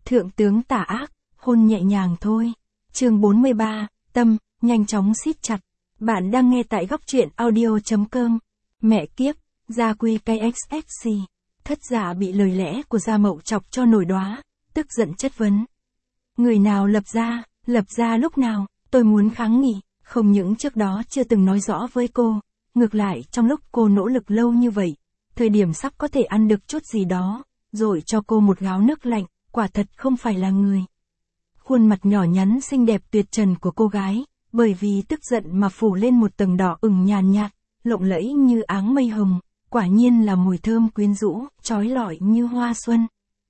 Thượng tướng tà ác, hôn nhẹ nhàng thôi. Chương 43, tâm, nhanh chóng siết chặt. Bạn đang nghe tại góc truyện audio.com. Mẹ kiếp, gia quy cây XXC. Thất giả bị lời lẽ của Gia Mậu chọc cho nổi đoá, tức giận chất vấn. Người nào lập ra lúc nào, tôi muốn kháng nghị, không những trước đó chưa từng nói rõ với cô, ngược lại trong lúc cô nỗ lực lâu như vậy, thời điểm sắp có thể ăn được chút gì đó, rồi cho cô một gáo nước lạnh, quả thật không phải là người. Khuôn mặt nhỏ nhắn xinh đẹp tuyệt trần của cô gái, bởi vì tức giận mà phủ lên một tầng đỏ ửng nhàn nhạt, lộng lẫy như áng mây hồng, quả nhiên là mùi thơm quyến rũ, trói lọi như hoa xuân.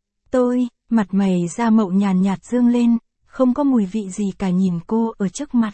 Mặt mày Gia Mậu nhàn nhạt dương lên, không có mùi vị gì cả nhìn cô ở trước mặt.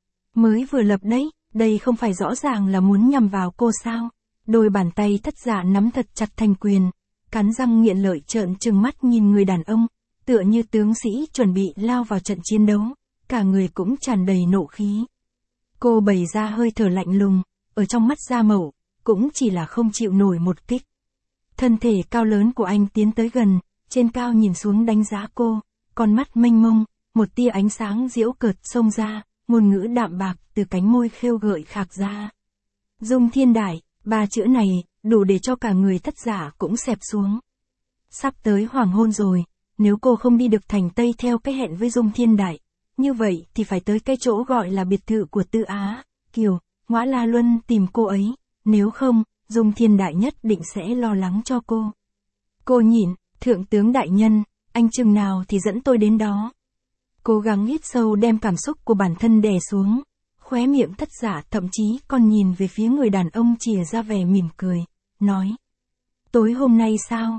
Mới vừa lập đấy, đây không phải rõ ràng là muốn nhằm vào cô sao? Đôi bàn tay thất giả nắm thật chặt thành quyền, cắn răng nghiện lợi trợn trừng mắt nhìn người đàn ông, tựa như tướng sĩ chuẩn bị lao vào trận chiến đấu, cả người cũng tràn đầy nộ khí. Cô bày ra hơi thở lạnh lùng, ở trong mắt Gia Mậu, cũng chỉ là không chịu nổi một kích. Thân thể cao lớn của anh tiến tới gần, trên cao nhìn xuống đánh giá cô, con mắt mênh mông, một tia ánh sáng giễu cợt xông ra, ngôn ngữ đạm bạc từ cánh môi khêu gợi khạc ra. Dung Thiên Đại, ba chữ này, đủ để cho cả người thất giả cũng xẹp xuống. Sắp tới hoàng hôn rồi, nếu cô không đi được thành Tây theo cái hẹn với Dung Thiên Đại, như vậy thì phải tới cái chỗ gọi là biệt thự của Tư Á, Kiều, Ngõa La Luân tìm cô ấy, nếu không, Dung Thiên Đại nhất định sẽ lo lắng cho cô. Cô nhịn, thượng tướng đại nhân, anh chừng nào thì dẫn tôi đến đó. Cố gắng hít sâu đem cảm xúc của bản thân đè xuống, khóe miệng thất giả thậm chí còn nhìn về phía người đàn ông chìa ra vẻ mỉm cười, nói. Tối hôm nay sao,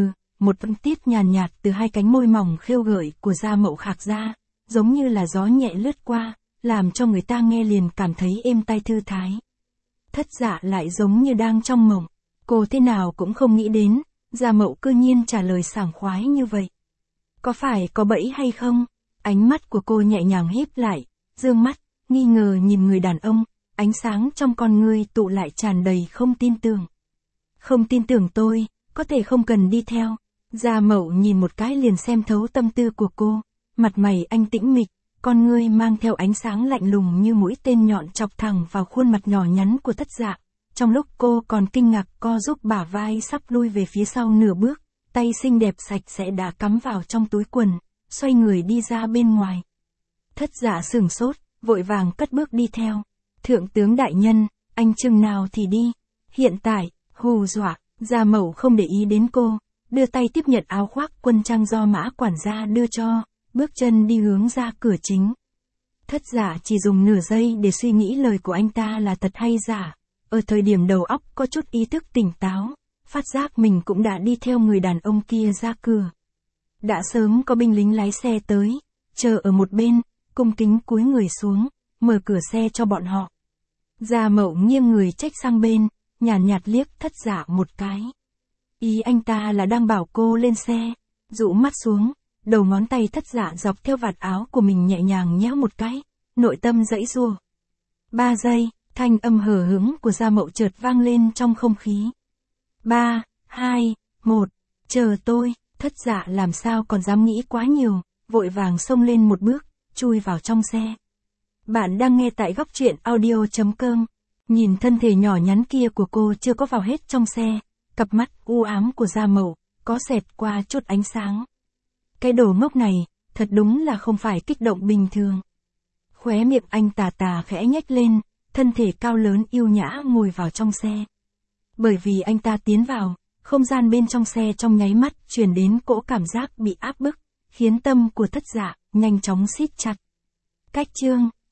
một vân tiết nhàn nhạt từ hai cánh môi mỏng khêu gợi của Gia Mậu khạc ra, giống như là gió nhẹ lướt qua, làm cho người ta nghe liền cảm thấy êm tai thư thái. Thất giả lại giống như đang trong mộng, cô thế nào cũng không nghĩ đến, Gia Mậu cư nhiên trả lời sảng khoái như vậy. Có phải có bẫy hay không? Ánh mắt của cô nhẹ nhàng híp lại, dương mắt, nghi ngờ nhìn người đàn ông, ánh sáng trong con ngươi tụ lại tràn đầy không tin tưởng. Không tin tưởng tôi, có thể không cần đi theo. Gia Mậu nhìn một cái liền xem thấu tâm tư của cô, mặt mày anh tĩnh mịch, con ngươi mang theo ánh sáng lạnh lùng như mũi tên nhọn chọc thẳng vào khuôn mặt nhỏ nhắn của thất dạ. Trong lúc cô còn kinh ngạc co giúp bả vai sắp lui về phía sau nửa bước, tay xinh đẹp sạch sẽ đã cắm vào trong túi quần, xoay người đi ra bên ngoài. Thất dạ sửng sốt, vội vàng cất bước đi theo. Thượng tướng đại nhân, anh chừng nào thì đi. Hiện tại, hù dọa, Gia Mậu không để ý đến cô, đưa tay tiếp nhận áo khoác quân trang do Mã quản gia đưa cho, bước chân đi hướng ra cửa chính. Thất giả chỉ dùng nửa giây để suy nghĩ lời của anh ta là thật hay giả. Ở thời điểm đầu óc có chút ý thức tỉnh táo, phát giác mình cũng đã đi theo người đàn ông kia ra cửa. Đã sớm có binh lính lái xe tới, chờ ở một bên, cung kính cúi người xuống, mở cửa xe cho bọn họ. Gia Mậu nghiêng người chếch sang bên, nhàn nhạt liếc thất giả một cái. Ý anh ta là đang bảo cô lên xe, dụ mắt xuống, đầu ngón tay thất giả dọc theo vạt áo của mình nhẹ nhàng nhéo một cái, nội tâm giãy giụa. 3 giây, thanh âm hờ hững của Gia Mậu chợt vang lên trong không khí. 3, 2, 1, chờ tôi. Thất giả làm sao còn dám nghĩ quá nhiều, vội vàng xông lên một bước, chui vào trong xe. Bạn đang nghe tại góc truyện audio.com. Nhìn thân thể nhỏ nhắn kia của cô chưa có vào hết trong xe, cặp mắt u ám của Gia Mậu có xẹt qua chút ánh sáng. Cái đồ ngốc này, thật đúng là không phải kích động bình thường. Khóe miệng anh tà tà khẽ nhếch lên, thân thể cao lớn yêu nhã ngồi vào trong xe. Bởi vì anh ta tiến vào, không gian bên trong xe trong nháy mắt truyền đến cỗ cảm giác bị áp bức, khiến tâm của thất dạ nhanh chóng siết chặt. Cách chương